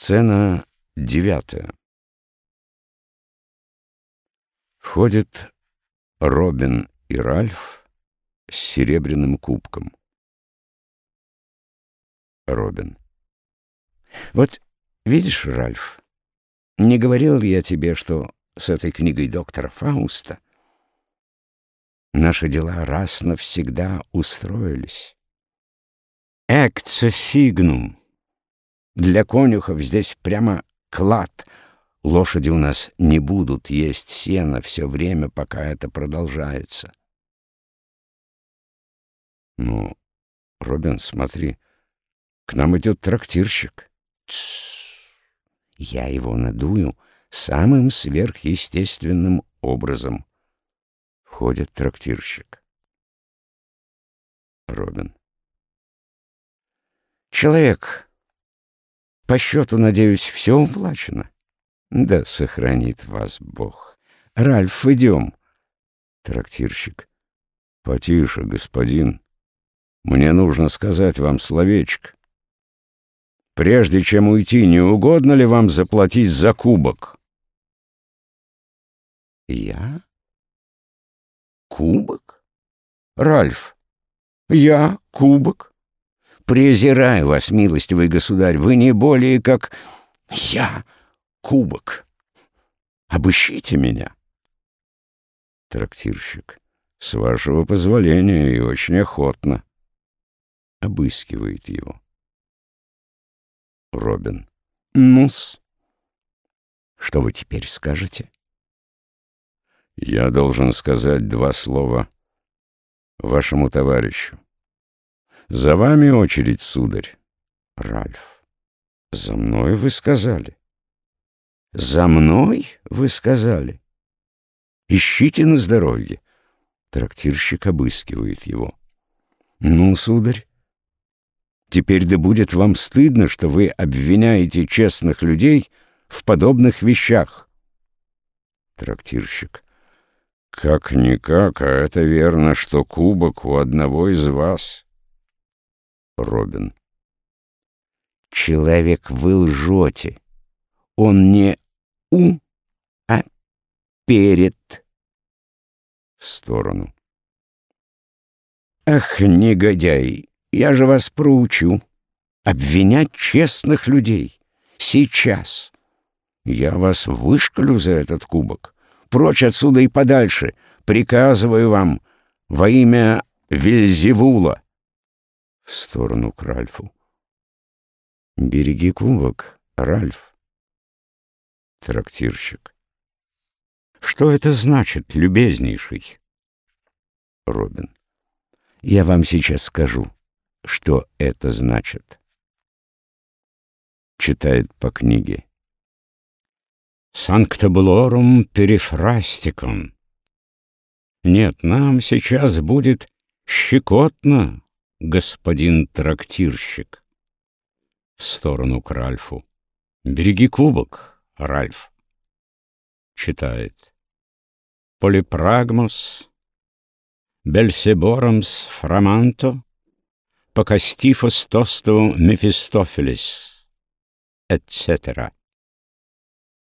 Сцена 9. Входят Робин и Ральф с серебряным кубком. Робин. Вот видишь, Ральф, не говорил ли я тебе, что с этой книгой доктора Фауста наши дела раз навсегда устроились? Экце сигнум. Для конюхов здесь прямо клад. Лошади у нас не будут есть сено все время, пока это продолжается. Ну, Робин, смотри, к нам идет трактирщик. Тссс. Я его надую самым сверхъестественным образом. Входит трактирщик. Робин. Человек, по счету, надеюсь, все уплачено? Да сохранит вас Бог. Ральф, идем. Трактирщик. Потише, господин. Мне нужно сказать вам словечко. Прежде чем уйти, не угодно ли вам заплатить за кубок? Я? Кубок? Ральф, я кубок? Презираю вас, милостивый государь, вы не более как я кубок. Обыщите меня. Трактирщик. С вашего позволения и очень охотно. Обыскивает его. Робин. Ну-с. Что вы теперь скажете? Я должен сказать два слова вашему товарищу. За вами очередь, сударь. Ральф. За мной вы сказали? За мной вы сказали? Ищите на здоровье. Трактирщик обыскивает его. Ну, сударь, теперь да будет вам стыдно, что вы обвиняете честных людей в подобных вещах. Трактирщик. Как-никак, а это верно, что кубок у одного из вас. Робин. Человек, вы лжете. Он не у, а перед. В сторону. Ах, негодяй, я же вас проучу. Обвинять честных людей. Сейчас. Я вас вышкалю за этот кубок. Прочь отсюда и подальше. Приказываю вам во имя Вельзевула. В сторону к Ральфу. Береги кубок, Ральф. Трактирщик. Что это значит, любезнейший? Робин. Я вам сейчас скажу, что это значит. Читает по книге. Санктабулорум перифрастикум. Нет, нам сейчас будет щекотно, господин трактирщик. В сторону к Ральфу. Береги кубок, Ральф. Читает. Полипрагмос, Бельсеборамс фраманто, покастифос тосту Мефистофелис, etc.